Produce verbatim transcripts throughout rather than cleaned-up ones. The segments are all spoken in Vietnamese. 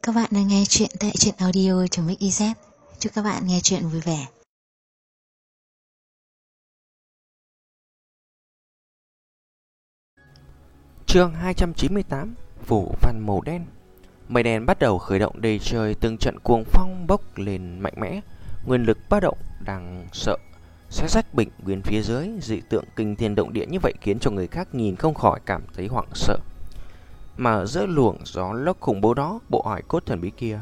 các bạn đang nghe chuyện tại truyện audio.mix.iz. Chúc các bạn nghe chuyện vui vẻ. Chương hai trăm chín mươi tám. Phủ văn màu đen. Mây đen bắt đầu khởi động đầy trời, từng trận cuồng phong bốc lên mạnh mẽ. Nguyên lực ba động đang sợ sẽ rách bình nguyên phía dưới. Dị tượng kinh thiên động địa như vậy khiến cho người khác nhìn không khỏi cảm thấy hoảng sợ. Mà ở giữa luồng gió lốc khủng bố đó, bộ hài cốt thần bí kia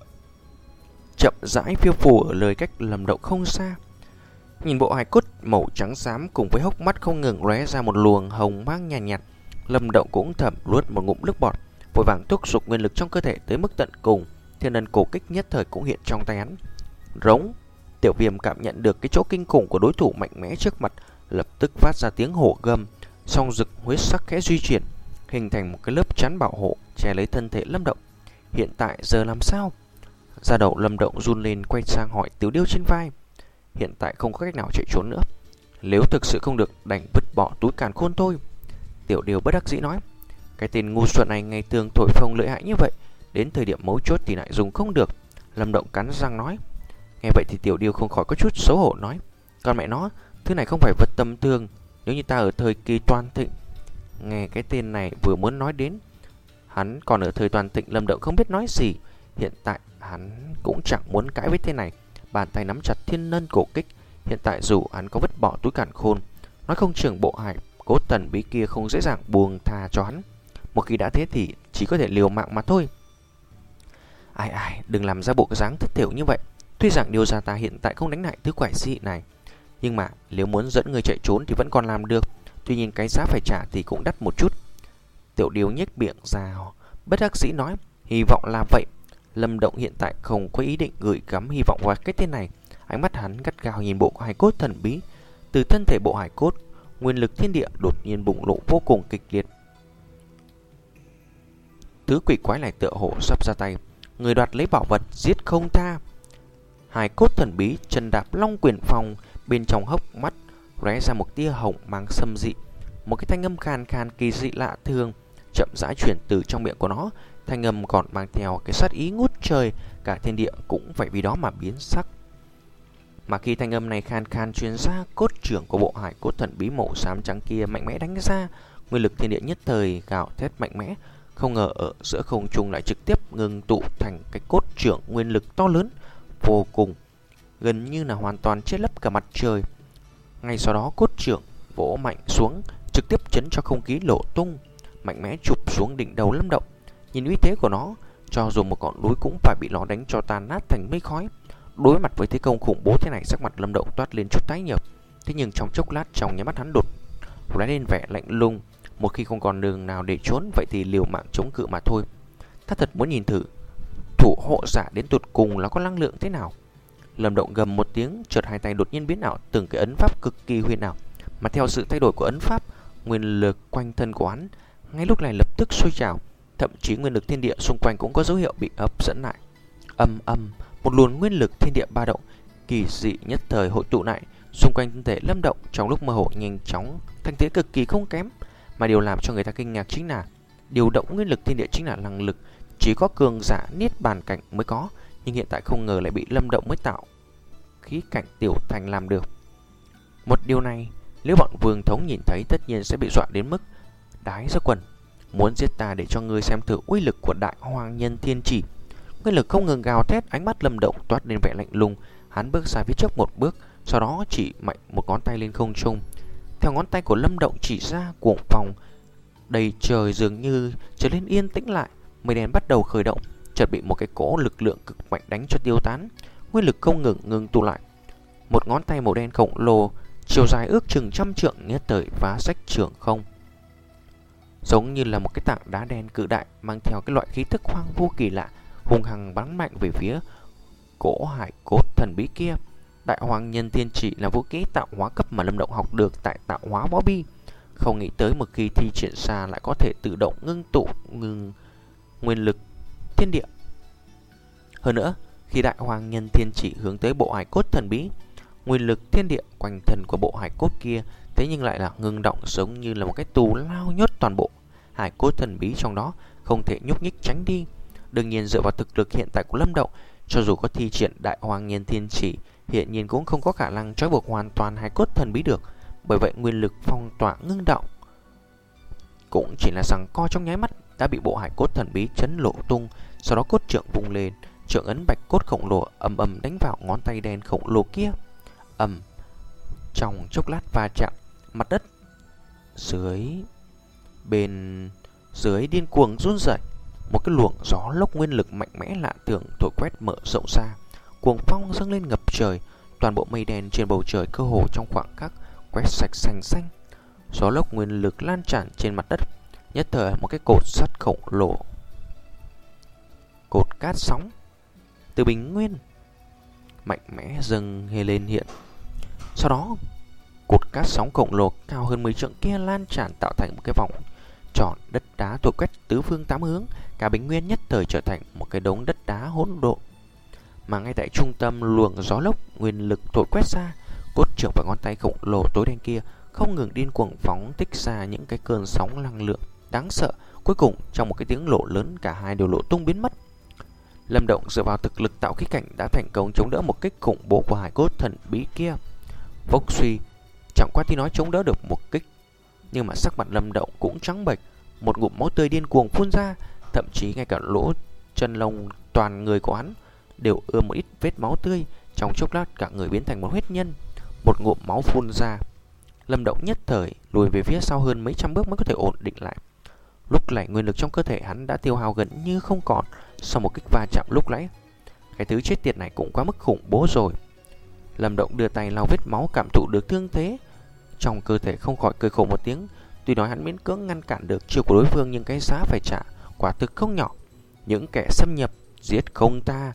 chậm rãi phiêu phù ở nơi cách Lâm Động không xa. Nhìn bộ hài cốt màu trắng xám cùng với hốc mắt không ngừng lóe ra một luồng hồng mang nhàn nhạt, nhạt, Lâm Động cũng thầm nuốt một ngụm nước bọt, vội vàng thúc giục nguyên lực trong cơ thể tới mức tận cùng. Thiên ân cổ kích nhất thời cũng hiện trong tay hắn. Rống. Tiểu Viêm cảm nhận được cái chỗ kinh khủng của đối thủ mạnh mẽ trước mặt, lập tức phát ra tiếng hổ gầm, song rực huyết sắc khẽ di chuyển, hình thành một cái lớp chắn bảo hộ che lấy thân thể Lâm Động. Hiện tại giờ làm sao? Da đầu Lâm Động run lên, quay sang hỏi Tiểu Điêu trên vai. Hiện tại không có cách nào chạy trốn nữa, nếu thực sự không được đành vứt bỏ túi càn khôn thôi. Tiểu Điêu bất đắc dĩ nói. Cái tên ngu xuẩn này ngày thường thổi phồng lợi hại như vậy, đến thời điểm mấu chốt thì lại dùng không được. Lâm Động cắn răng nói. Nghe vậy thì Tiểu Điêu không khỏi có chút xấu hổ nói. Con mẹ nó, thứ này không phải vật tầm thường. Nếu như ta ở thời kỳ toàn thịnh. Nghe cái tên này vừa muốn nói đến hắn còn ở thời toàn thịnh, Lâm Động không biết nói gì. Hiện tại hắn cũng chẳng muốn cãi với tên này. Bàn tay nắm chặt thiên ngân cổ kích. Hiện tại dù hắn có vứt bỏ túi càn khôn, nói không chừng bộ hài cốt thần bí kia không dễ dàng buông tha cho hắn. Một khi đã thế thì chỉ có thể liều mạng mà thôi. Ai ai, đừng làm ra bộ dáng thất thiểu như vậy. Tuy rằng điều ra ta hiện tại không đánh lại thứ quái dị này, nhưng mà nếu muốn dẫn người chạy trốn thì vẫn còn làm được. Tuy nhiên cái giá phải trả thì cũng đắt một chút. Tiểu Điêu nhếch miệng ra, bất đắc dĩ nói. Hy vọng là vậy. Lâm Động hiện tại không có ý định gửi gắm hy vọng vào cái tên này. Ánh mắt hắn gắt gao nhìn bộ hài cốt thần bí. Từ thân thể bộ hài cốt, nguyên lực thiên địa đột nhiên bùng nổ vô cùng kịch liệt. Thứ quỷ quái này tựa hồ sắp ra tay, người đoạt lấy bảo vật giết không tha. Hài cốt thần bí chân đạp long quyền phong, bên trong hốc mắt lóe ra một tia hồng mang xâm dị. Một cái thanh âm khan khan kỳ dị lạ thường chậm rãi chuyển từ trong miệng của nó. Thanh âm còn mang theo cái sát ý ngút trời, cả thiên địa cũng phải vì đó mà biến sắc. Mà khi thanh âm này khan khan truyền ra, cốt trưởng của bộ hài cốt thần bí màu xám trắng kia mạnh mẽ đánh ra. Nguyên lực thiên địa nhất thời gào thét mạnh mẽ. Không ngờ ở giữa không trung lại trực tiếp ngừng tụ thành cái cốt trưởng nguyên lực to lớn vô cùng, gần như là hoàn toàn che lấp cả mặt trời. Ngay sau đó cốt trưởng vỗ mạnh xuống, trực tiếp chấn cho không khí nổ tung, mạnh mẽ chụp xuống đỉnh đầu Lâm Động. Nhìn uy thế của nó, cho dù một ngọn núi cũng phải bị nó đánh cho tan nát thành mây khói. Đối mặt với thế công khủng bố thế này, sắc mặt Lâm Động toát lên chút tái nhợt. Thế nhưng trong chốc lát, trong nháy mắt hắn đột lóe lên vẻ lạnh lùng. Một khi không còn đường nào để trốn, vậy thì liều mạng chống cự mà thôi. Ta thật muốn nhìn thử thủ hộ giả đến tụt cùng là có năng lượng thế nào. Lâm Động gầm một tiếng, chợt hai tay đột nhiên biến ảo, từng cái ấn pháp cực kỳ huyền ảo. Mà theo sự thay đổi của ấn pháp, nguyên lực quanh thân của hắn ngay lúc này lập tức sôi trào, thậm chí nguyên lực thiên địa xung quanh cũng có dấu hiệu bị hấp dẫn lại. Âm âm, một luồng nguyên lực thiên địa ba động kỳ dị nhất thời hội tụ lại xung quanh thân thể Lâm Động, trong lúc mơ hồ nhanh chóng thành thế cực kỳ không kém. Mà điều làm cho người ta kinh ngạc chính là điều động nguyên lực thiên địa chính là năng lực chỉ có cường giả niết bàn cảnh mới có, nhưng hiện tại không ngờ lại bị Lâm Động mới tạo khí cảnh tiểu thành làm được. Một điều này nếu bọn Vương Thống nhìn thấy tất nhiên sẽ bị dọa đến mức đái ra quần. Muốn giết ta để cho ngươi xem thử uy lực của Đại Hoàng Nhân Thiên Chỉ. Nguyên lực không ngừng gào thét, ánh mắt Lâm Động toát lên vẻ lạnh lùng. Hắn bước ra phía trước một bước, sau đó chỉ mạnh một ngón tay lên không trung. Theo ngón tay của Lâm Động chỉ ra, cuồng phong đầy trời dường như trở nên yên tĩnh lại. Mây đen bắt đầu khởi động, chợt bị một cái cỗ lực lượng cực mạnh đánh cho tiêu tán. Nguyên lực không ngừng ngừng tụ lại. Một ngón tay màu đen khổng lồ, chiều dài ước chừng trăm trượng nhất thời phá rách trường không, giống như là một cái tảng đá đen cự đại, mang theo cái loại khí tức hoang vu kỳ lạ, hung hăng bắn mạnh về phía cỗ hải cốt thần bí kia. Đại Hoàng Nhân Thiên Chỉ là vũ khí tạo hóa cấp mà Lâm Động học được tại tạo hóa võ bi. Không nghĩ tới một khi thi triển ra lại có thể tự động ngưng tụ ngưng nguyên lực thiên địa. Hơn nữa, khi Đại Hoàng Nhân Thiên Chỉ hướng tới bộ hài cốt thần bí, nguyên lực thiên địa quanh thân của bộ hài cốt kia thế nhưng lại là ngưng động, giống như là một cái tù lao nhốt toàn bộ hài cốt thần bí trong đó, không thể nhúc nhích tránh đi. Đương nhiên dựa vào thực lực hiện tại của Lâm Động, cho dù có thi triển Đại Hoàng Nhiên Thiên Chỉ, hiện nhiên cũng không có khả năng trói buộc hoàn toàn hài cốt thần bí được. Bởi vậy nguyên lực phong tỏa ngưng động cũng chỉ là giằng co trong nháy mắt đã bị bộ hài cốt thần bí chấn lộ tung. Sau đó cốt trượng vung lên, trượng ấn bạch cốt khổng lồ ầm ầm đánh vào ngón tay đen khổng lồ kia. Ầm, trong chốc lát va chạm, mặt đất dưới bên dưới điên cuồng run rẩy. Một cái luồng gió lốc nguyên lực mạnh mẽ lạ thường thổi quét mở rộng ra, cuồng phong dâng lên ngập trời. Toàn bộ mây đen trên bầu trời cơ hồ trong khoảng khắc quét sạch sành xanh. Gió lốc nguyên lực lan tràn trên mặt đất, nhất thời một cái cột sắt khổng lồ, cột cát sóng từ bình nguyên mạnh mẽ dâng hề lên hiện. Sau đó cột cát sóng khổng lồ cao hơn mười trượng kia lan tràn tạo thành một cái vòng tròn đất đá thổi quét tứ phương tám hướng. Cả bình nguyên nhất thời trở thành một cái đống đất đá hỗn độn. Mà ngay tại trung tâm luồng gió lốc nguyên lực thổi quét ra, cốt trượng và ngón tay khổng lồ tối đen kia không ngừng điên cuồng phóng thích ra những cái cơn sóng năng lượng đáng sợ. Cuối cùng trong một cái tiếng nổ lớn, cả hai đều lộ tung biến mất. Lâm Động dựa vào thực lực tạo khí cảnh đã thành công chống đỡ một kích khủng bố của hải cốt thần bí kia. Vốc suy chẳng qua thì nói chống đỡ được một kích, nhưng mà sắc mặt Lâm Động cũng trắng bệch, một ngụm máu tươi điên cuồng phun ra, thậm chí ngay cả lỗ chân lông toàn người của hắn đều ươm một ít vết máu tươi. Trong chốc lát cả người biến thành một huyết nhân. Một ngụm máu phun ra, Lâm Động nhất thời lùi về phía sau hơn mấy trăm bước mới có thể ổn định lại. Lúc này nguyên lực trong cơ thể hắn đã tiêu hao gần như không còn sau một kích va chạm lúc nãy. Cái thứ chết tiệt này cũng quá mức khủng bố rồi. Lâm Động đưa tay lau vết máu, cảm thụ được thương thế trong cơ thể, không khỏi cười khổ một tiếng. Tuy nói hắn miễn cưỡng ngăn cản được chiêu của đối phương, nhưng cái giá phải trả quả thực không nhỏ. Những kẻ xâm nhập giết không tha.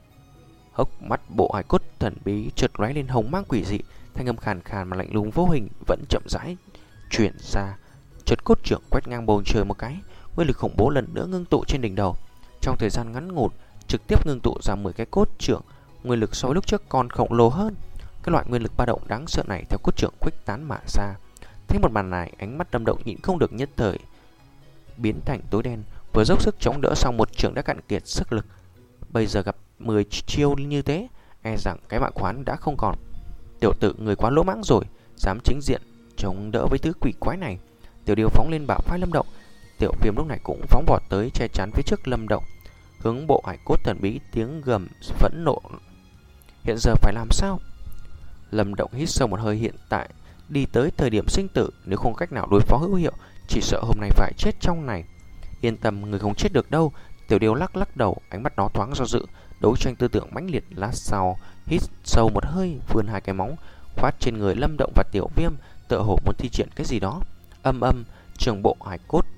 Hốc mắt bộ hài cốt thần bí chợt lóe lên hồng mang quỷ dị, thanh âm khàn khàn mà lạnh lùng vô hình vẫn chậm rãi chuyển ra. Chợt cốt trượng quét ngang bầu trời một cái, nguyên lực khủng bố lần nữa ngưng tụ trên đỉnh đầu. Trong thời gian ngắn ngủn, trực tiếp ngưng tụ ra mười cái cốt trượng, nguyên lực so với lúc trước còn khổng lồ hơn. Cái loại nguyên lực ba động đáng sợ này theo cốt trượng khuếch tán mà ra. Thấy một màn này, ánh mắt Lâm Động nhịn không được nhất thời biến thành tối đen. Vừa dốc sức chống đỡ xong một trường đã cạn kiệt sức lực, bây giờ gặp mười chiêu như thế, e rằng cái mạng khoán đã không còn. Tiểu tử người quá lỗ mãng rồi, dám chính diện chống đỡ với thứ quỷ quái này. Tiểu Điêu phóng lên bảo phái Lâm Động. Tiểu Viêm lúc này cũng phóng vọt tới che chắn phía trước Lâm Động, hướng bộ hải cốt thần bí tiếng gầm phẫn nộ. Hiện giờ phải làm sao? Lâm Động hít sâu một hơi, hiện tại đi tới thời điểm sinh tử, nếu không cách nào đối phó hữu hiệu, chỉ sợ hôm nay phải chết trong này. Yên tâm, người không chết được đâu. Tiểu Điêu lắc lắc đầu, ánh mắt nó thoáng do dự. Đấu tranh tư tưởng mãnh liệt. Lát sau hít sâu một hơi, vươn hai cái móng khoát trên người Lâm Động và Tiểu Viêm, tựa hồ muốn thi triển cái gì đó. Âm âm, trường bộ hải cốt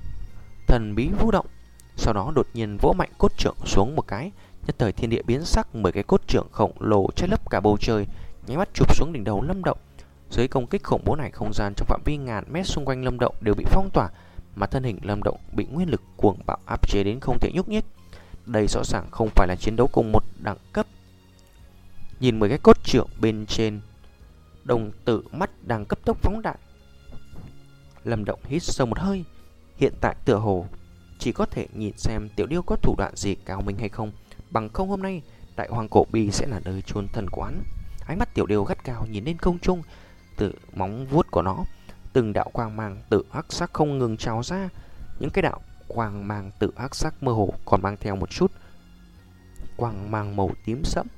thần bí vũ động, sau đó đột nhiên vỗ mạnh cốt trượng xuống một cái, nhất thời thiên địa biến sắc, mười cái cốt trượng khổng lồ che lấp cả bầu trời, nháy mắt chụp xuống đỉnh đầu Lâm Động. Dưới công kích khủng bố này, không gian trong phạm vi ngàn mét xung quanh Lâm Động đều bị phong tỏa, mà thân hình Lâm Động bị nguyên lực cuồng bạo áp chế đến không thể nhúc nhích. Đây rõ ràng không phải là chiến đấu cùng một đẳng cấp. Nhìn mười cái cốt trượng bên trên, đồng tử mắt đang cấp tốc phóng đại. Lâm Động hít sâu một hơi, hiện tại tựa hồ chỉ có thể nhìn xem Tiểu Điêu có thủ đoạn gì cao minh hay không, bằng không hôm nay Đại Hoàng Cổ Bi sẽ là nơi chôn thần quán. Ánh mắt Tiểu Điêu gắt gao nhìn lên không trung, từ móng vuốt của nó từng đạo quang mang tự hắc sắc không ngừng trào ra. Những cái đạo quang mang tự hắc sắc mơ hồ còn mang theo một chút quang mang màu tím sẫm.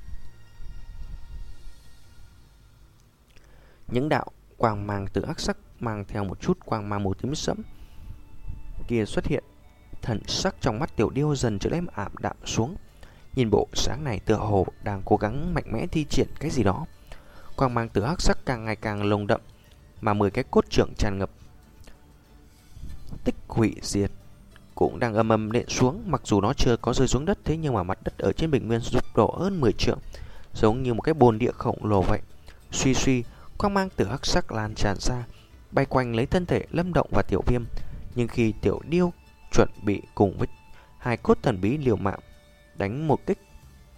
Những đạo quang mang tự hắc sắc mang theo một chút quang mang màu tím sẫm kia xuất hiện, thần sắc trong mắt Tiểu Điêu dần trở nên ảm đạm xuống. Nhìn bộ sáng này tựa hồ đang cố gắng mạnh mẽ thi triển cái gì đó. Quang mang từ hắc sắc càng ngày càng lồng đậm, mà mười cái cốt trượng tràn ngập tích hủy diệt cũng đang âm âm nện xuống. Mặc dù nó chưa có rơi xuống đất, thế nhưng mà mặt đất ở trên bình nguyên sụp đổ hơn mười trượng, giống như một cái bồn địa khổng lồ vậy. Suy suy, quang mang từ hắc sắc lan tràn ra, bay quanh lấy thân thể Lâm Động và Tiểu Viêm. Nhưng khi Tiểu Điêu chuẩn bị cùng với hai cốt thần bí liều mạng đánh một kích,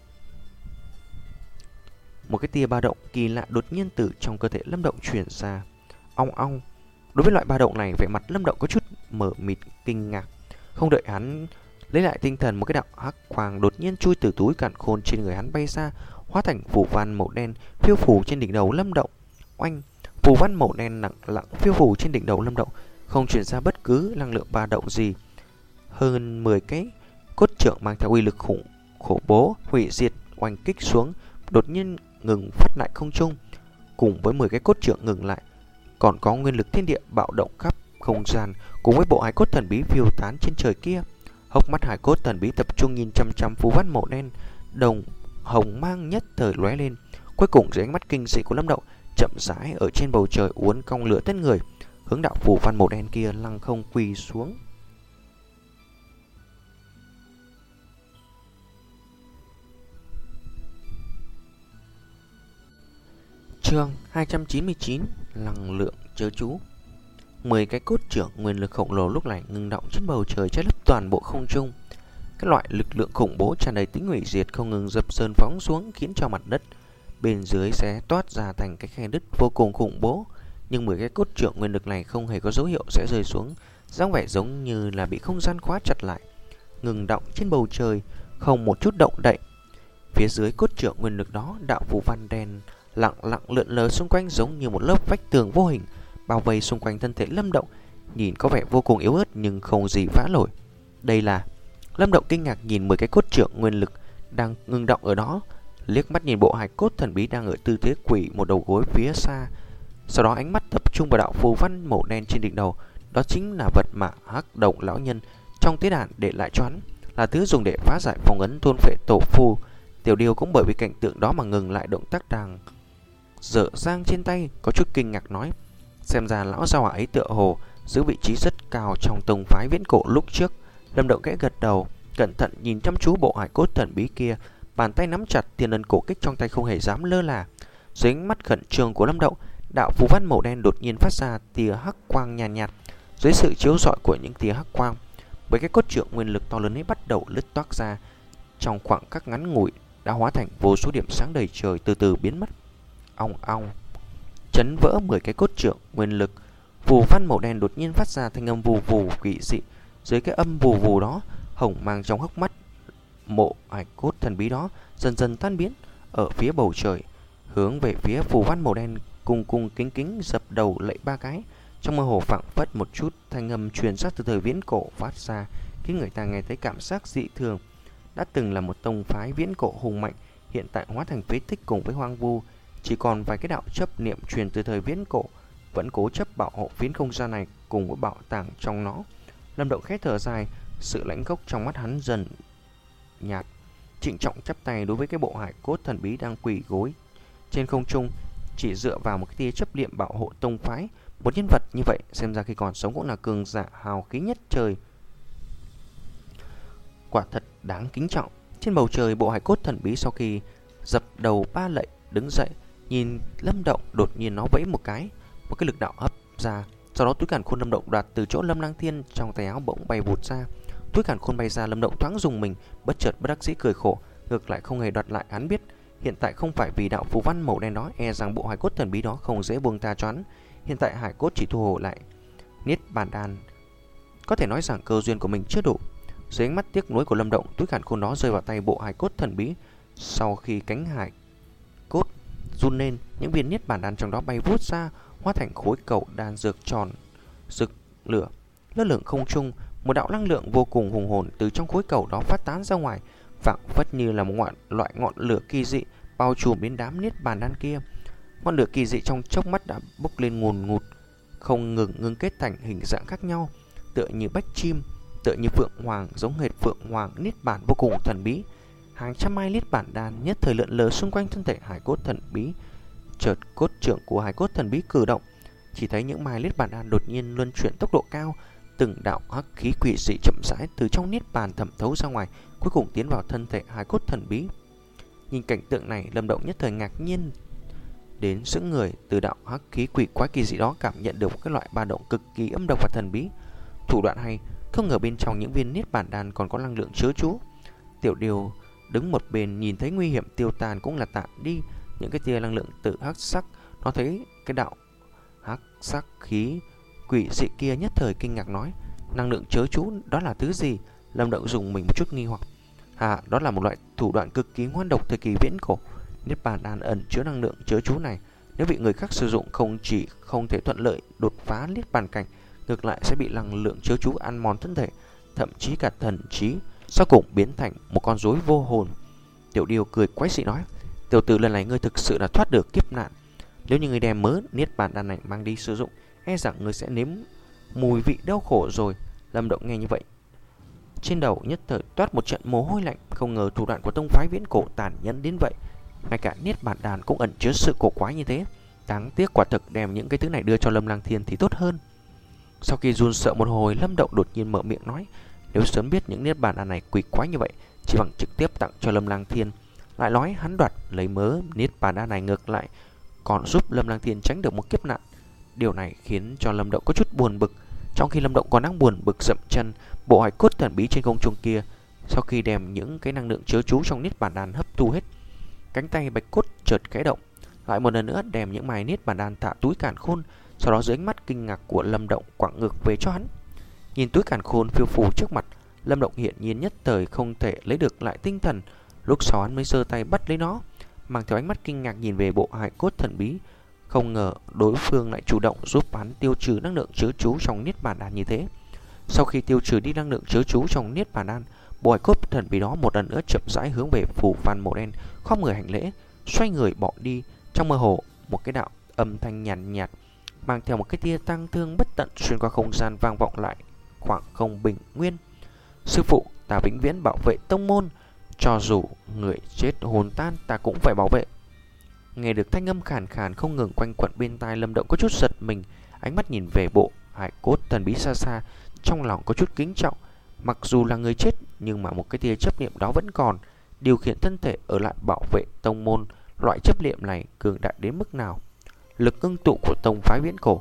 một cái tia ba động kỳ lạ đột nhiên từ trong cơ thể Lâm Động truyền ra. Ong ong. Đối với loại ba động này, vẻ mặt Lâm Động có chút mở mịt kinh ngạc. Không đợi hắn Lấy lại tinh thần, một cái đạo hắc quang đột nhiên chui từ túi càn khôn trên người hắn bay ra, hóa thành phù văn màu đen phiêu phù trên đỉnh đầu Lâm Động. Oanh! Phù văn màu đen nặng lặng phiêu phù trên đỉnh đầu Lâm Động, không truyền ra bất cứ năng lượng ba động gì. Hơn mười cái cốt trượng mang theo uy lực khủng khủng bố hủy diệt oanh kích xuống, đột nhiên ngừng phát lại không trung. Cùng với mười cái cốt trượng ngừng lại, còn có nguyên lực thiên địa bạo động khắp không gian, cùng với bộ hải cốt thần bí phiêu tán trên trời kia. Hốc mắt hải cốt thần bí tập trung nhìn chăm chăm phù văn màu đen, đồng hồng mang nhất thời lóe lên. Cuối cùng dưới ánh mắt kinh dị của Lâm Động, chậm rãi ở trên bầu trời uốn cong lửa tên người, hướng đạo phù văn màu đen kia lăng không quỳ xuống. Chương hai trăm chín mươi chín: Năng lượng chớ chú. Mười cái cốt trưởng nguyên lực khổng lồ lúc này ngừng động trên bầu trời, che lấp toàn bộ không trung. Các loại lực lượng khủng bố tràn đầy tính hủy diệt không ngừng dập dờn phóng xuống, khiến cho mặt đất bên dưới sẽ toát ra thành cái khe đứt vô cùng khủng bố. Nhưng mười cái cốt trưởng nguyên lực này không hề có dấu hiệu sẽ rơi xuống, dáng vẻ giống như là bị không gian khóa chặt lại, ngừng động trên bầu trời, không một chút động đậy. Phía dưới cốt trưởng nguyên lực đó, đạo phù văn đen lặng lặng lượn lờ xung quanh, giống như một lớp vách tường vô hình bao vây xung quanh thân thể Lâm Động, nhìn có vẻ vô cùng yếu ớt nhưng không gì phá nổi. Đây là... Lâm Động kinh ngạc nhìn mười cái cốt trượng nguyên lực đang ngưng động ở đó, liếc mắt nhìn bộ hài cốt thần bí đang ở tư thế quỳ một đầu gối phía xa. Sau đó ánh mắt tập trung vào đạo phù văn màu đen trên đỉnh đầu. Đó chính là vật mà Hắc Động lão nhân trong tế đàn để lại cho hắn, là thứ dùng để phá giải phong ấn thôn phệ tổ phù. Tiểu Điêu cũng bởi vì cảnh tượng đó mà ngừng lại động tác đang dở dang trên tay, có chút kinh ngạc nói: xem ra lão gia hỏa ấy tựa hồ giữ vị trí rất cao trong tông phái viễn cổ lúc trước. Lâm Động khẽ gật đầu, cẩn thận nhìn chăm chú bộ hải cốt thần bí kia, bàn tay nắm chặt thiên ân cổ kích trong tay, không hề dám lơ là. Dưới ánh mắt khẩn trương của Lâm Động, đạo phù văn màu đen đột nhiên phát ra tia hắc quang nhàn nhạt, nhạt. Dưới sự chiếu rọi của những tia hắc quang, với cái cốt trượng nguyên lực to lớn ấy bắt đầu lướt toác ra, trong khoảng khắc ngắn ngủi đã hóa thành vô số điểm sáng đầy trời, từ từ biến mất. Ong ong, chấn vỡ mười cái cốt trượng nguyên lực, phù văn màu đen đột nhiên phát ra thanh âm vù vù quỷ dị. Dưới cái âm vù vù đó, hồng mang trong hốc mắt mộ hải cốt thần bí đó dần dần tan biến. Ở phía bầu trời, hướng về phía phù văn màu đen, cung cung kính kính dập đầu lạy ba cái. Trong mơ hồ phảng phất một chút thanh âm truyền ra từ thời viễn cổ phát ra, khiến người ta nghe thấy cảm giác dị thường. Đã từng là một tông phái viễn cổ hùng mạnh, hiện tại hóa thành phế tích cùng với hoang vu, chỉ còn vài cái đạo chấp niệm truyền từ thời viễn cổ vẫn cố chấp bảo hộ phiến không gian này cùng với bảo tàng trong nó. Lâm Động khẽ thở dài, sự lãnh khốc trong mắt hắn dần nhạt, trịnh trọng chắp tay đối với cái bộ hải cốt thần bí đang quỳ gối trên không trung, chỉ dựa vào một cái tia chấp niệm bảo hộ tông phái. Một nhân vật như vậy xem ra khi còn sống cũng là cường giả hào khí nhất trời, quả thật đáng kính trọng. Trên bầu trời, bộ hải cốt thần bí sau khi dập đầu ba lạy đứng dậy, nhìn Lâm Động, đột nhiên nó vẫy một cái, một cái lực đạo hấp ra. Sau đó túi càn khôn Lâm Động đoạt từ chỗ Lâm Lang Thiên trong tay áo bỗng bay vụt ra. Túi càn khôn bay ra, Lâm Động thoáng dùng mình, bất chợt bất đắc dĩ cười khổ, ngược lại không hề đoạt lại. Hắn biết hiện tại không phải vì đạo phù văn màu đen đó, e rằng bộ hải cốt thần bí đó không dễ buông tha cho hắn. Hiện tại hải cốt chỉ thu hồi lại niết bàn đan, có thể nói rằng cơ duyên của mình chưa đủ. Dưới ánh mắt tiếc nuối của Lâm Động, túi càn khôn đó rơi vào tay bộ hải cốt thần bí. Sau khi cánh hải cốt run lên, những viên niết bàn đan trong đó bay vút ra, hóa thành khối cầu đan dược tròn rực lửa lơ lửng không trung. Một đạo năng lượng vô cùng hùng hồn từ trong khối cầu đó phát tán ra ngoài, phảng phất như là một ngọn loại ngọn lửa kỳ dị bao trùm đến đám niết bàn đan kia. Ngọn lửa kỳ dị trong chốc mắt đã bốc lên ngùn ngụt, không ngừng ngưng kết thành hình dạng khác nhau, tựa như bách chim, tựa như phượng hoàng, giống hệt phượng hoàng niết bàn vô cùng thần bí. Hàng trăm mai niết bàn đan nhất thời lượn lờ xung quanh thân thể hải cốt thần bí. Chợt cốt trưởng của hải cốt thần bí cử động, chỉ thấy những mai niết bàn đan đột nhiên luân chuyển tốc độ cao, từng đạo hắc khí quỷ dị chậm rãi từ trong niết bàn thẩm thấu ra ngoài, cuối cùng tiến vào thân thể hải cốt thần bí. Nhìn cảnh tượng này, Lâm Động nhất thời ngạc nhiên đến sững người. Từ đạo hắc khí quỷ quái kỳ dị đó cảm nhận được một cái loại ba động cực kỳ âm độc và thần bí. Thủ đoạn hay, không ngờ bên trong những viên niết bàn đan còn có năng lượng chứa chú. Tiểu Điêu đứng một bên nhìn thấy nguy hiểm tiêu tan cũng là tạm đi những cái tia năng lượng tự hắc sắc. Nó thấy cái đạo hắc sắc khí quỷ dị kia, nhất thời kinh ngạc nói: năng lượng chớ chú đó là thứ gì? Lâm Động dùng mình một chút nghi hoặc. À, đó là một loại thủ đoạn cực kỳ ngoan độc thời kỳ viễn cổ. Niết bàn đan ẩn chứa năng lượng chớ chú này, nếu bị người khác sử dụng không chỉ không thể thuận lợi đột phá niết bàn cảnh, ngược lại sẽ bị năng lượng chớ chú ăn mòn thân thể, thậm chí cả thần trí, sau cùng biến thành một con rối vô hồn. Tiểu Điêu cười quái dị nói: "Tiểu tử, lần này ngươi thực sự là thoát được kiếp nạn. Nếu như ngươi đem mớ niết bàn đan này mang đi sử dụng, e rằng ngươi sẽ nếm mùi vị đau khổ rồi." Lâm Động nghe như vậy, trên đầu nhất thời toát một trận mồ hôi lạnh. Không ngờ thủ đoạn của tông phái viễn cổ tàn nhẫn đến vậy, ngay cả niết bàn đan cũng ẩn chứa sự cổ quái như thế. Đáng tiếc quả thực đem những cái thứ này đưa cho Lâm Lang Thiên thì tốt hơn. Sau khi run sợ một hồi, Lâm Động đột nhiên mở miệng nói: "Nếu sớm biết những niết bàn đan này quỷ quái như vậy, chỉ bằng trực tiếp tặng cho Lâm Lang Thiên." Lại nói hắn đoạt lấy mớ niết bàn đan này ngược lại còn giúp Lâm Lang Thiên tránh được một kiếp nạn. Điều này khiến cho Lâm Động có chút buồn bực. Trong khi Lâm Động còn đang buồn bực dậm chân, bộ hài cốt thần bí trên không trung kia, sau khi đem những cái năng lượng chớ chú trong niết bàn đan hấp thu hết, cánh tay bạch cốt chợt khẽ động, lại một lần nữa đem những mài niết bàn đan thả túi càn khôn. Sau đó dưới ánh mắt kinh ngạc của Lâm Động quẳng ngược về cho hắn. Nhìn túi càn khôn phiêu phù trước mặt, Lâm Động hiện nhiên nhất thời không thể lấy được lại tinh thần. Lúc sau hắn mới giơ tay bắt lấy nó, mang theo ánh mắt kinh ngạc nhìn về bộ hài cốt thần bí. Không ngờ đối phương lại chủ động giúp hắn tiêu trừ năng lượng chớ chú trong niết bàn đan như thế. Sau khi tiêu trừ đi năng lượng chớ chú trong niết bàn đan, bộ hài cốt thần bí đó một lần nữa chậm rãi hướng về phù văn màu đen, khom người hành lễ, xoay người bỏ đi. Trong mơ hồ, một cái đạo âm thanh nhàn nhạt, nhạt mang theo một cái tia tang thương bất tận xuyên qua không gian vang vọng lại khoảng không bình nguyên: "Sư phụ, ta vĩnh viễn bảo vệ tông môn, cho dù người chết hồn tan ta cũng phải bảo vệ." Nghe được thanh âm khàn khàn không ngừng quanh quẩn bên tai, Lâm Động có chút giật mình, ánh mắt nhìn về bộ hài cốt thần bí xa xa, trong lòng có chút kính trọng. Mặc dù là người chết, nhưng mà một cái tia chấp niệm đó vẫn còn, điều khiển thân thể ở lại bảo vệ tông môn. Loại chấp niệm này cường đại đến mức nào? Lực ngưng tụ của tông phái viễn cổ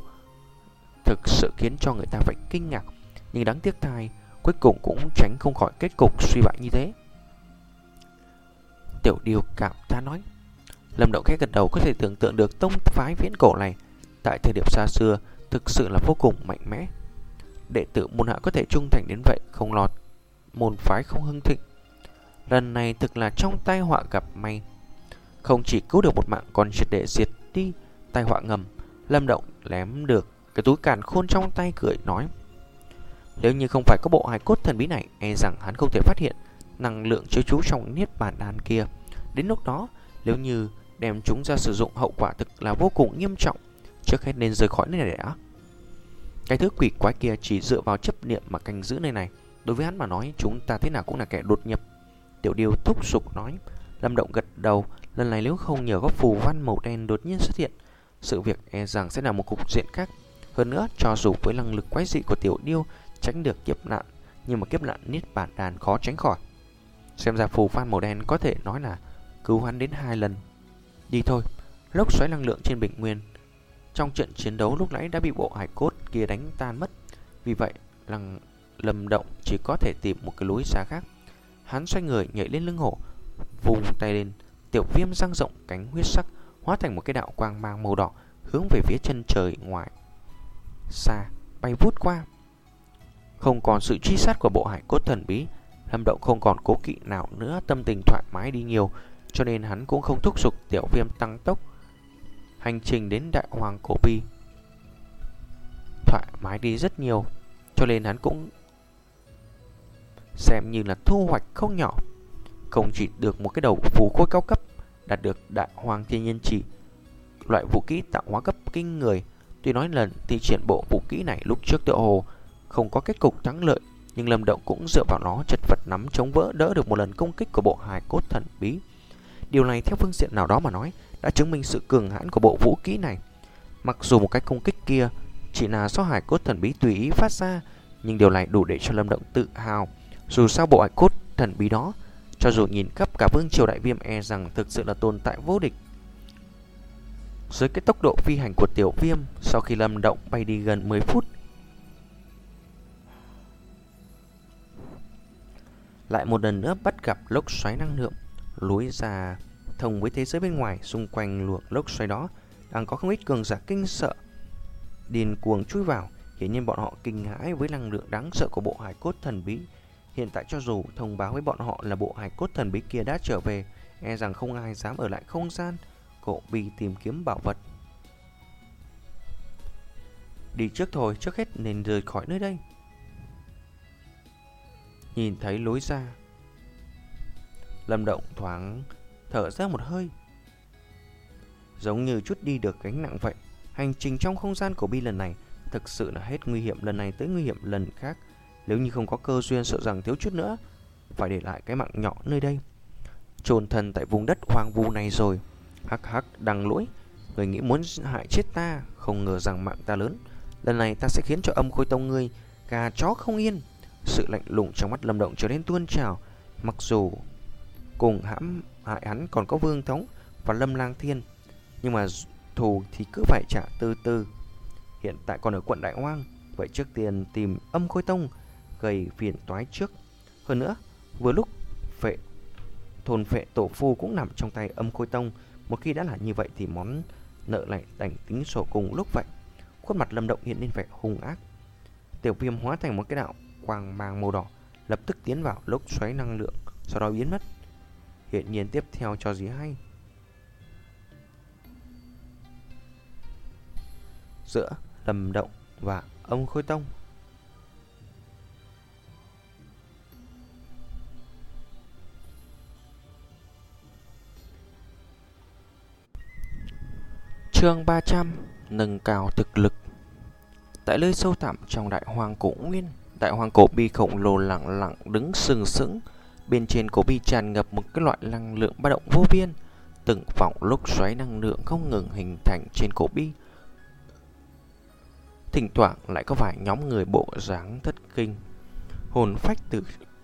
thực sự khiến cho người ta phải kinh ngạc, nhưng đáng tiếc thay, cuối cùng cũng tránh không khỏi kết cục suy bại như thế. Tiểu Điêu cảm thán nói. Lâm Động khẽ gật đầu, có thể tưởng tượng được tông phái viễn cổ này tại thời điểm xa xưa thực sự là vô cùng mạnh mẽ. Đệ tử môn hạ có thể trung thành đến vậy, không lo môn phái không hưng thịnh. Lần này thực là trong tai họa gặp may, không chỉ cứu được một mạng còn triệt để diệt đi tai họa ngầm. Lâm Động lém được cái túi càn khôn trong tay, cười nói: "Nếu như không phải có bộ hài cốt thần bí này, e rằng hắn không thể phát hiện năng lượng chứa chú trong niết bàn đan kia. Đến lúc đó, nếu như đem chúng ra sử dụng, hậu quả thực là vô cùng nghiêm trọng. Trước hết nên rời khỏi nơi này đã." Cái thứ quỷ quái kia chỉ dựa vào chấp niệm mà canh giữ nơi này, đối với hắn mà nói, chúng ta thế nào cũng là kẻ đột nhập. Tiểu Điêu thúc giục nói. Lâm Động gật đầu. Lần này nếu không nhờ có phù văn màu đen đột nhiên xuất hiện, sự việc e rằng sẽ là một cục diện khác. Hơn nữa, cho dù với năng lực quái dị của Tiểu Điêu tránh được kiếp nạn, nhưng mà kiếp nạn niết bàn đan khó tránh khỏi. Xem ra phù văn màu đen có thể nói là cứu hắn đến hai lần. Đi thôi. Lốc xoáy năng lượng trên bình nguyên trong trận chiến đấu lúc nãy đã bị bộ hài cốt kia đánh tan mất. Vì vậy, lăng Lâm Động chỉ có thể tìm một cái lối xa khác. Hắn xoay người nhảy lên lưng hổ, vùng tay lên, tiểu viêm dang rộng cánh huyết sắc, hóa thành một cái đạo quang mang màu đỏ, hướng về phía chân trời ngoài xa bay vút qua. Không còn sự truy sát của bộ hải cốt thần bí, Lâm Động không còn cố kỵ nào nữa, tâm tình thoải mái đi nhiều, cho nên hắn cũng không thúc giục tiểu viêm tăng tốc hành trình đến Đại Hoàng Cổ Bi. Thoải mái đi rất nhiều, cho nên hắn cũng xem như là thu hoạch không nhỏ. Không chỉ được một cái đầu phù khôi cao cấp, đạt được Đại Hoàng Thiên Nhân Chỉ, loại vũ kỹ tạo hóa cấp kinh người. Tuy nói lần thi triển bộ vũ kỹ này lúc trước tựa hồ không có kết cục thắng lợi, nhưng Lâm Động cũng dựa vào nó chật vật nắm chống vỡ đỡ được một lần công kích của bộ hài cốt thần bí. Điều này theo phương diện nào đó mà nói đã chứng minh sự cường hãn của bộ vũ kỹ này. Mặc dù một cái công kích kia chỉ là do hài cốt thần bí tùy ý phát ra, nhưng điều này đủ để cho Lâm Động tự hào. Dù sao bộ hài cốt thần bí đó, cho dù nhìn cấp cả vương triều Đại Viêm, e rằng thực sự là tồn tại vô địch. Dưới cái tốc độ phi hành của tiểu viêm, sau khi Lâm Động bay đi gần mười phút, lại một lần nữa bắt gặp lốc xoáy năng lượng. Lối ra thông với thế giới bên ngoài, xung quanh luồng lốc xoáy đó đang có không ít cường giả kinh sợ điên cuồng chui vào. Hiển nhiên bọn họ kinh hãi với năng lượng đáng sợ của bộ hài cốt thần bí. Hiện tại cho dù thông báo với bọn họ là bộ hài cốt thần bí kia đã trở về, e rằng không ai dám ở lại không gian cổ bi tìm kiếm bảo vật. Đi trước thôi, trước hết nên rời khỏi nơi đây. Nhìn thấy lối ra, Lâm Động thoáng thở ra một hơi, giống như chút đi được gánh nặng vậy. Hành trình trong không gian cổ bi lần này thực sự là hết nguy hiểm lần này tới nguy hiểm lần khác. Nếu như không có cơ duyên, sợ rằng thiếu chút nữa phải để lại cái mạng nhỏ nơi đây, chôn thân tại vùng đất hoang vu này rồi. Hắc hắc, đằng lỗi, người nghĩ muốn hại chết ta, không ngờ rằng mạng ta lớn. Lần này ta sẽ khiến cho Âm Khôi Tông ngươi gà chó không yên. Sự lạnh lùng trong mắt Lâm Động trở nên tuôn trào. Mặc dù cùng hãm hại hắn còn có Vương Thống và Lâm Lang Thiên, nhưng mà thù thì cứ phải trả từ từ. Hiện tại còn ở quận Đại Hoang, vậy trước tiên tìm Âm Khôi Tông gây phiền toái trước. Hơn nữa, vừa lúc phệ thôn phệ tổ phu cũng nằm trong tay Âm Khôi Tông. Một khi đã là như vậy thì món nợ lại đành tính sổ cùng lúc vậy. Khuôn mặt Lâm Động hiện lên vẻ hung ác. Tiểu Viêm hóa thành một cái đạo quang mang màu đỏ, lập tức tiến vào lốc xoáy năng lượng, sau đó biến mất. Hiện nhiên tiếp theo cho gì hay. Giữa Lâm Động và Âm Khôi Tông. Chương ba trăm, nâng cao thực lực. Tại nơi sâu thẳm trong Đại Hoang Cổ Nguyên, Đại Hoang Cổ Bi khổng lồ lặng lặng đứng sừng sững. Bên trên cổ bi tràn ngập một cái loại năng lượng ba động vô biên. Từng vòng lốc xoáy năng lượng không ngừng hình thành trên cổ bi. Thỉnh thoảng lại có vài nhóm người bộ dáng thất kinh, hồn phách từ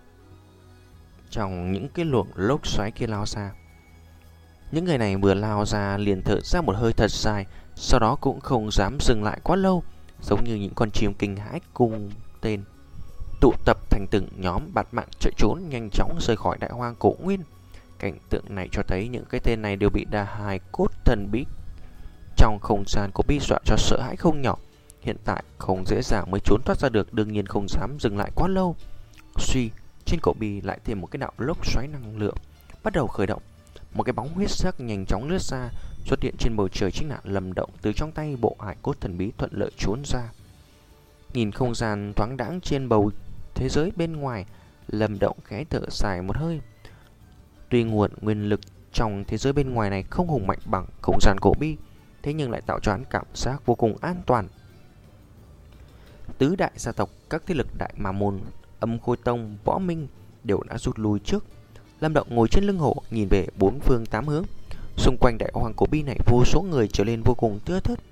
trong những cái luồng lốc xoáy kia lao ra. Những người này vừa lao ra liền thở ra một hơi thật dài, sau đó cũng không dám dừng lại quá lâu, giống như những con chim kinh hãi cùng tên, tụ tập thành từng nhóm bạt mạng chạy trốn nhanh chóng rời khỏi Đại Hoang Cổ Nguyên. Cảnh tượng này cho thấy những cái tên này đều bị đa hài cốt thần bí trong không gian của bi dọa cho sợ hãi không nhỏ. Hiện tại không dễ dàng mới trốn thoát ra được, đương nhiên không dám dừng lại quá lâu. Suy, trên cổ bi lại thêm một cái đạo lốc xoáy năng lượng bắt đầu khởi động. Một cái bóng huyết sắc nhanh chóng lướt ra, xuất hiện trên bầu trời chính là Lâm Động, từ trong tay bộ hải cốt thần bí thuận lợi trốn ra. Nhìn không gian thoáng đãng trên bầu thế giới bên ngoài, Lâm Động khẽ thở dài một hơi. Tuy nguồn nguyên lực trong thế giới bên ngoài này không hùng mạnh bằng không gian cổ bi, thế nhưng lại tạo cho hắn cảm giác vô cùng an toàn. Tứ đại gia tộc, các thế lực Đại Ma Môn, Âm Khôi Tông, Võ Minh đều đã rút lui trước. Lâm Động ngồi trên lưng hổ nhìn về bốn phương tám hướng. Xung quanh Đại Hoang Cổ Bi này vô số người trở lên vô cùng thưa thớt,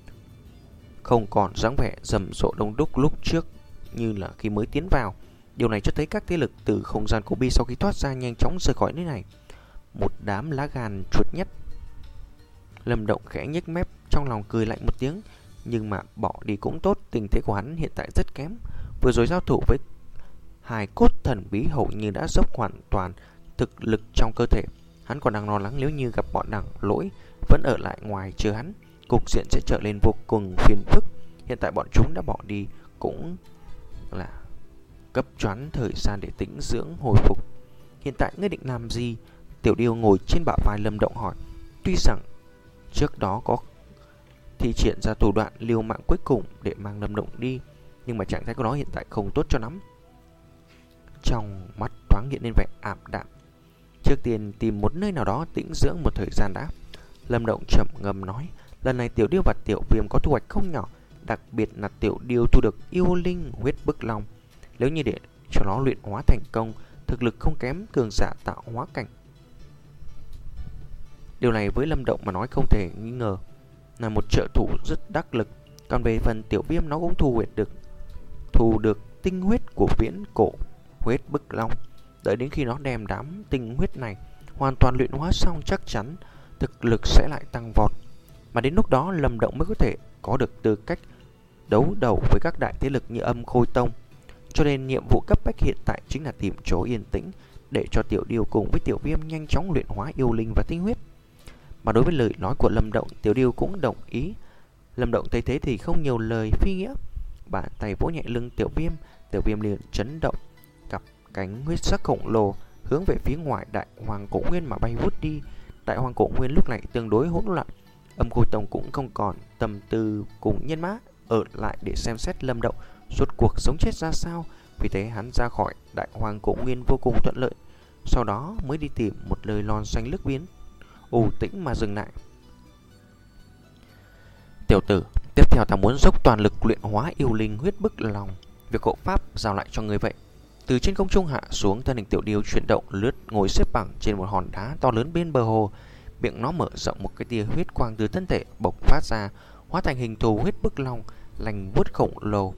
không còn dáng vẻ rầm rộ đông đúc lúc trước như là khi mới tiến vào. Điều này cho thấy các thế lực từ không gian cổ bi sau khi thoát ra nhanh chóng rời khỏi nơi này. Một đám lá gan chuột nhất. Lâm Động khẽ nhếch mép, trong lòng cười lạnh một tiếng. Nhưng mà bỏ đi cũng tốt, tình thế của hắn hiện tại rất kém. Vừa rồi giao thủ với hài cốt thần bí hầu như đã dốc hoàn toàn thực lực trong cơ thể. Hắn còn đang lo lắng nếu như gặp bọn đằng lỗi vẫn ở lại ngoài chờ hắn, cục diện sẽ trở lên vô cùng phiền phức. Hiện tại bọn chúng đã bỏ đi cũng là cấp choán thời gian để tĩnh dưỡng hồi phục. Hiện tại ngươi định làm gì? Tiểu Điêu ngồi trên bả vai Lâm Động hỏi. Tuy rằng trước đó có thi triển ra thủ đoạn liều mạng cuối cùng để mang Lâm Động đi, nhưng mà trạng thái của nó hiện tại không tốt cho lắm. Trong mắt thoáng hiện lên vẻ ảm đạm. Trước tiên tìm một nơi nào đó tĩnh dưỡng một thời gian đã. Lâm Động trầm ngâm nói. Lần này Tiểu Điêu và Tiểu Viêm có thu hoạch không nhỏ, đặc biệt là Tiểu Điêu thu được yêu linh huyết bức long. Nếu như để cho nó luyện hóa thành công, thực lực không kém cường giả tạo hóa cảnh. Điều này với Lâm Động mà nói không thể nghi ngờ là một trợ thủ rất đắc lực. Còn về phần Tiểu Viêm, nó cũng thu huyết được thu được tinh huyết của viễn cổ huyết bức long. Đợi đến khi nó đem đám tinh huyết này hoàn toàn luyện hóa xong, chắc chắn thực lực sẽ lại tăng vọt. Mà đến lúc đó Lâm Động mới có thể có được tư cách đấu đầu với các đại thế lực như Âm Khôi Tông. Cho nên nhiệm vụ cấp bách hiện tại chính là tìm chỗ yên tĩnh để cho Tiểu Điêu cùng với Tiểu Viêm nhanh chóng luyện hóa yêu linh và tinh huyết. Mà đối với lời nói của Lâm Động, Tiểu Điêu cũng đồng ý. Lâm Động thấy thế thì không nhiều lời phi nghĩa, bàn tay vỗ nhẹ lưng Tiểu Viêm. Tiểu Viêm liền chấn động, cặp cánh huyết sắc khổng lồ hướng về phía ngoài Đại Hoàng Cổ Nguyên mà bay vút đi. Đại Hoàng Cổ Nguyên lúc này tương đối hỗn loạn. Âm Khôi Tông cũng không còn tâm tư cùng nhân mã ở lại để xem xét Lâm Động rốt cuộc sống chết ra sao. Vì thế hắn ra khỏi Đại Hoàng Cổ Nguyên vô cùng thuận lợi. Sau đó mới đi tìm một lời lon xanh nước biến ù tĩnh mà dừng lại. Tiểu tử, tiếp theo ta muốn dốc toàn lực luyện hóa yêu linh huyết bức lòng. Việc hộ pháp giao lại cho người vậy. Từ trên không trung hạ xuống, thân hình tiểu điêu chuyển động lướt ngồi xếp bằng trên một hòn đá to lớn bên bờ hồ. Miệng nó mở rộng, một cái tia huyết quang từ thân thể bộc phát ra, hóa thành hình thù huyết bức long lành vuốt khổng lồ.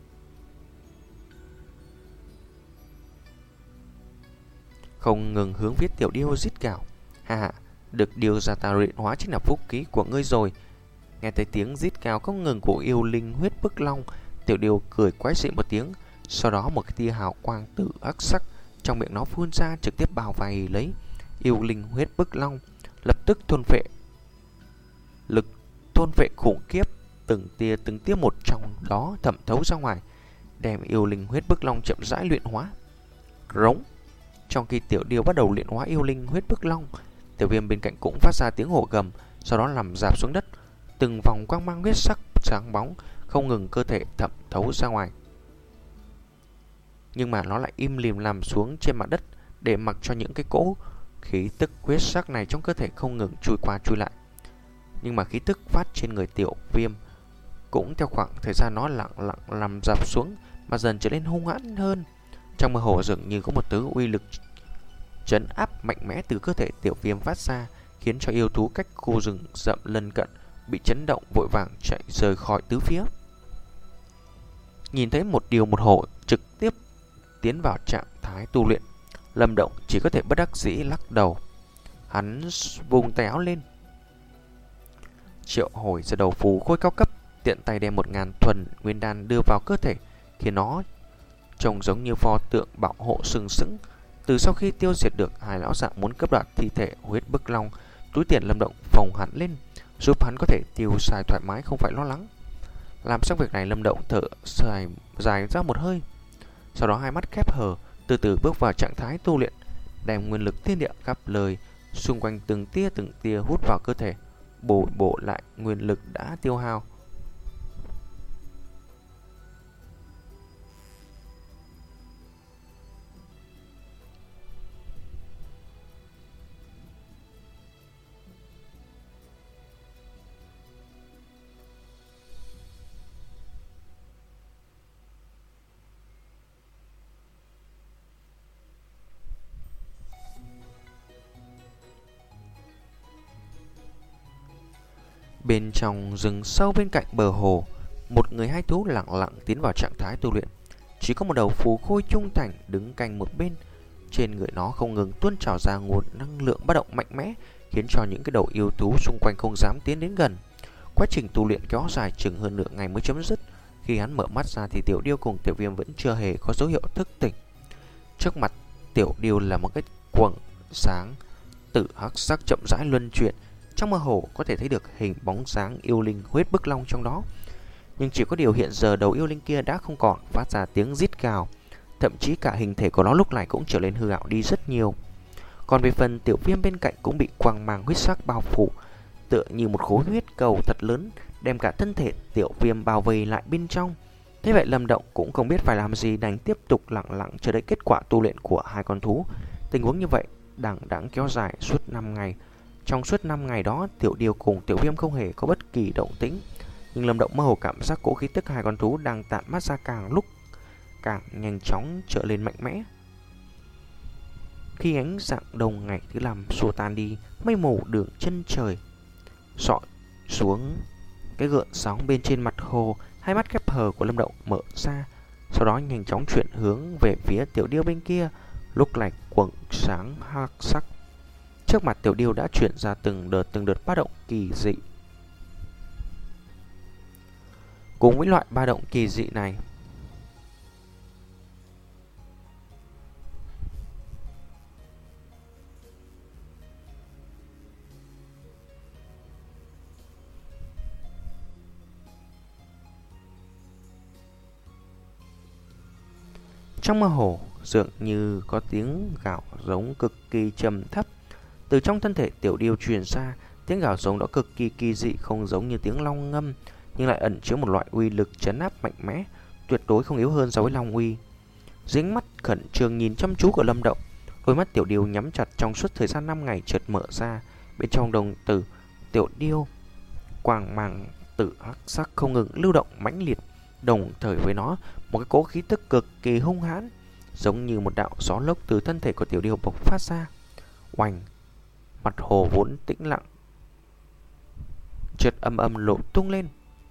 Không ngừng hướng phía tiểu điêu rít gào. Ha ha, được điều ra ta luyện hóa chính là phúc khí của ngươi rồi. Nghe thấy tiếng rít gào không ngừng của yêu linh huyết bức long, tiểu điêu cười quái dị một tiếng. Sau đó một cái tia hào quang tử ác sắc trong miệng nó phun ra, trực tiếp bao vây lấy yêu linh huyết bức long, lập tức thôn phệ lực thôn phệ khủng khiếp, từng tia từng tia một trong đó thẩm thấu ra ngoài, đem yêu linh huyết bức long chậm rãi luyện hóa. Rống. Trong khi tiểu điêu bắt đầu luyện hóa yêu linh huyết bức long, tiểu viêm bên cạnh cũng phát ra tiếng hổ gầm, sau đó nằm rạp xuống đất. Từng vòng quang mang huyết sắc sáng bóng không ngừng cơ thể thẩm thấu ra ngoài, nhưng mà nó lại im lìm nằm xuống trên mặt đất, để mặc cho những cái cỗ khí tức huyết sắc này trong cơ thể không ngừng chui qua chui lại. Nhưng mà khí tức phát trên người tiểu viêm cũng theo khoảng thời gian nó lặng lặng nằm rạp xuống mà dần trở nên hung hãn hơn. Trong mơ hồ dường như có một thứ uy lực trấn áp mạnh mẽ từ cơ thể tiểu viêm phát ra, khiến cho yêu thú cách khu rừng rậm lân cận bị chấn động, vội vàng chạy rời khỏi tứ phía. Nhìn thấy một điều một hổ trực tiếp tiến vào trạng thái tu luyện, Lâm Động chỉ có thể bất đắc dĩ lắc đầu. Hắn vùng tay áo lên, triệu hồi ra đầu phù khôi cao cấp, tiện tay đem một ngàn thuần nguyên đan đưa vào cơ thể, khiến nó trông giống như pho tượng bảo hộ sừng sững. Từ sau khi tiêu diệt được hai lão già muốn cướp đoạt thi thể huyết bức long, túi tiền Lâm Động phồng hẳn lên, giúp hắn có thể tiêu xài thoải mái, không phải lo lắng. Làm xong việc này, Lâm Động thở dài, dài ra một hơi, sau đó hai mắt khép hờ, từ từ bước vào trạng thái tu luyện, đem nguyên lực thiên địa khắp lời xung quanh từng tia từng tia hút vào cơ thể, bổ bổ lại nguyên lực đã tiêu hao. Bên trong rừng sâu bên cạnh bờ hồ, một người hai thú lặng lặng tiến vào trạng thái tu luyện. Chỉ có một đầu phù khôi trung thành đứng cạnh một bên. Trên người nó không ngừng tuôn trào ra nguồn năng lượng ba động mạnh mẽ, khiến cho những cái đầu yêu thú xung quanh không dám tiến đến gần. Quá trình tu luyện kéo dài chừng hơn nửa ngày mới chấm dứt. Khi hắn mở mắt ra thì tiểu điêu cùng tiểu viêm vẫn chưa hề có dấu hiệu thức tỉnh. Trước mặt tiểu điêu là một cái quầng sáng tử hắc sắc chậm rãi luân chuyển. Trong mơ hồ có thể thấy được hình bóng dáng yêu linh huyết bức long trong đó. Nhưng chỉ có điều hiện giờ đầu yêu linh kia đã không còn phát ra tiếng rít gào, thậm chí cả hình thể của nó lúc này cũng trở nên hư ảo đi rất nhiều. Còn về phần tiểu viêm bên cạnh cũng bị quang mang huyết sắc bao phủ, tựa như một khối huyết cầu thật lớn, đem cả thân thể tiểu viêm bao vây lại bên trong. Thế vậy Lâm Động cũng không biết phải làm gì, đành tiếp tục lặng lặng chờ đợi kết quả tu luyện của hai con thú. Tình huống như vậy đằng đẵng kéo dài suốt năm ngày. Trong suốt năm ngày đó, tiểu điêu cùng tiểu viêm không hề có bất kỳ động tĩnh. Nhưng Lâm Động mơ hồ cảm giác cỗ khí tức hai con thú đang tản mát ra càng lúc càng nhanh chóng trở lên mạnh mẽ. Khi ánh dạng đông ngày thứ năm xua tan đi, mây mù đường chân trời sọi xuống cái gợn sóng bên trên mặt hồ, hai mắt khép hờ của Lâm Động mở ra, sau đó nhanh chóng chuyển hướng về phía tiểu điêu bên kia. Lúc này quầng sáng hắc sắc trước mặt tiểu điêu đã chuyển ra từng đợt từng đợt ba động kỳ dị. Cùng với loại ba động kỳ dị này, trong mơ hồ dường như có tiếng gào giống cực kỳ trầm thấp từ trong thân thể tiểu điêu truyền ra. Tiếng gào giống đó cực kỳ kỳ dị, không giống như tiếng long ngâm, nhưng lại ẩn chứa một loại uy lực trấn áp mạnh mẽ, tuyệt đối không yếu hơn so với long uy. Dưới ánh mắt khẩn trương nhìn chăm chú của Lâm Động, đôi mắt tiểu điêu nhắm chặt trong suốt thời gian năm ngày chợt mở ra. Bên trong đồng tử tiểu điêu, quang mang tử hắc sắc không ngừng lưu động mãnh liệt, đồng thời với nó một cái cỗ khí tức cực kỳ hung hãn, giống như một đạo gió lốc từ thân thể của tiểu điêu bộc phát ra. Oanh! Mặt hồ vốn tĩnh lặng chợt âm âm lộ tung lên,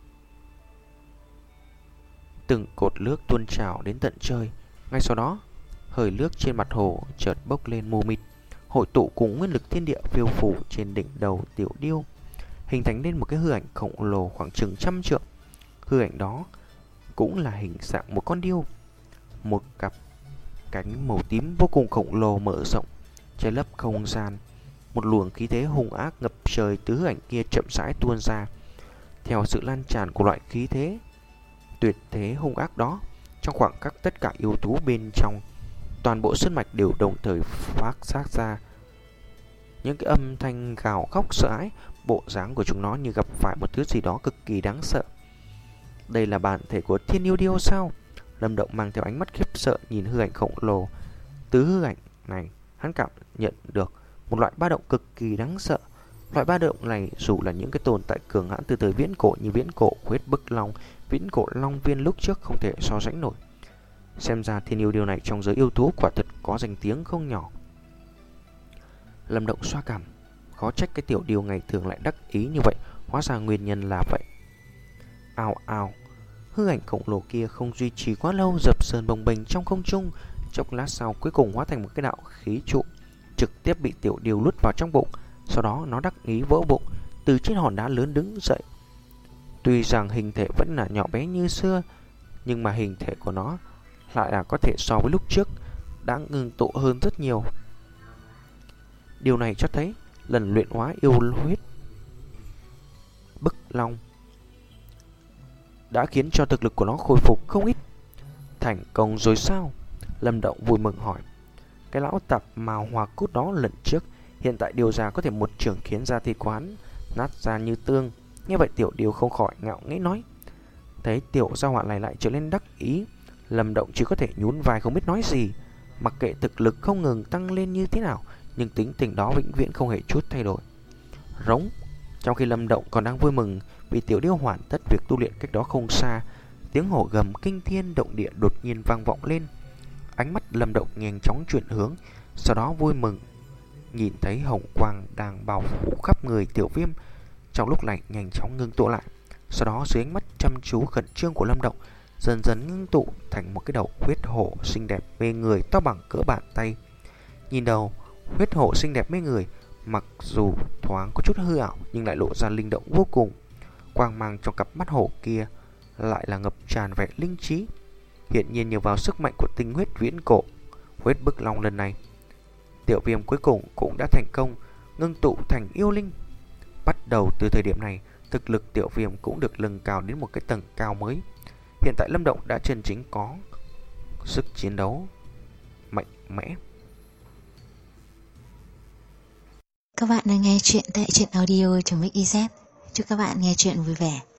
từng cột nước tuôn trào đến tận trời. Ngay sau đó, hơi nước trên mặt hồ chợt bốc lên mù mịt, hội tụ cùng nguyên lực thiên địa phiêu phủ trên đỉnh đầu tiểu điêu, hình thành nên một cái hư ảnh khổng lồ khoảng chừng trăm trượng. Hư ảnh đó cũng là hình dạng một con điêu, một cặp cánh màu tím vô cùng khổng lồ mở rộng, che lấp không gian. Một luồng khí thế hung ác ngập trời từ hư ảnh kia chậm rãi tuôn ra. Theo sự lan tràn của loại khí thế tuyệt thế hung ác đó, trong khoảng khắc tất cả yêu thú bên trong toàn bộ sơn mạch đều đồng thời phát ra ra những cái âm thanh gào khóc sợ hãi. Bộ dáng của chúng nó như gặp phải một thứ gì đó cực kỳ đáng sợ. Đây là bản thể của thiên yêu điêu sao? Lâm Động mang theo ánh mắt khiếp sợ nhìn hư ảnh khổng lồ. Từ hư ảnh này, hắn cảm nhận được một loại ba động cực kỳ đáng sợ. Loại ba động này dù là những cái tồn tại cường hãn từ thời viễn cổ như viễn cổ huyết bức long, viễn cổ long viên lúc trước không thể so sánh nổi. Xem ra thiên yêu điêu này trong giới yêu thú quả thật có danh tiếng không nhỏ. Lâm Động xoa cằm, khó trách cái tiểu điêu ngày thường lại đắc ý như vậy, hóa ra nguyên nhân là vậy. Ào ào, hư ảnh khổng lồ kia không duy trì quá lâu, dập sờn bồng bềnh trong không trung, chốc lát sau cuối cùng hóa thành một cái đạo khí trụ, trực tiếp bị tiểu điêu nuốt vào trong bụng. Sau đó nó đắc ý vỡ bụng, từ trên hòn đá lớn đứng dậy. Tuy rằng hình thể vẫn là nhỏ bé như xưa, nhưng mà hình thể của nó lại là có thể so với lúc trước đã ngưng tụ hơn rất nhiều. Điều này cho thấy lần luyện hóa yêu huyết bức long đã khiến cho thực lực của nó khôi phục không ít. Thành công rồi sao? Lâm Động vui mừng hỏi. Cái lão tạp mào hòa cốt đó lần trước hiện tại điều ra có thể một trường khiến da thịt quán nát ra như tương. Nghe vậy tiểu điêu không khỏi ngạo nghễ nói. Thấy tiểu gia hỏa này lại trở nên đắc ý, Lâm Động chỉ có thể nhún vai không biết nói gì. Mặc kệ thực lực không ngừng tăng lên như thế nào, nhưng tính tình đó vĩnh viễn không hề chút thay đổi. Rống. Trong khi Lâm Động còn đang vui mừng vì tiểu điêu hoàn tất việc tu luyện cách đó không xa, tiếng hổ gầm kinh thiên động địa đột nhiên vang vọng lên. Ánh mắt Lâm Động nhanh chóng chuyển hướng, sau đó vui mừng nhìn thấy hồng quang đang bao phủ khắp người tiểu viêm, trong lúc này nhanh chóng ngưng tụ lại. Sau đó dưới ánh mắt chăm chú khẩn trương của Lâm Động, dần dần ngưng tụ thành một cái đầu huyết hổ xinh đẹp mê người to bằng cỡ bàn tay. Nhìn đầu huyết hổ xinh đẹp mê người, mặc dù thoáng có chút hư ảo nhưng lại lộ ra linh động vô cùng. Quang mang trong cặp mắt hổ kia lại là ngập tràn vẻ linh trí, hiện nhiên nhờ vào sức mạnh của tinh huyết viễn cổ huyết bức long lần này, tiểu viêm cuối cùng cũng đã thành công ngưng tụ thành yêu linh. Bắt đầu từ thời điểm này, thực lực tiểu viêm cũng được nâng cao đến một cái tầng cao mới. Hiện tại Lâm Động đã chân chính có sức chiến đấu mạnh mẽ. Các bạn đang nghe chuyện tại truyện audio.mixyz. Chúc các bạn nghe chuyện vui vẻ.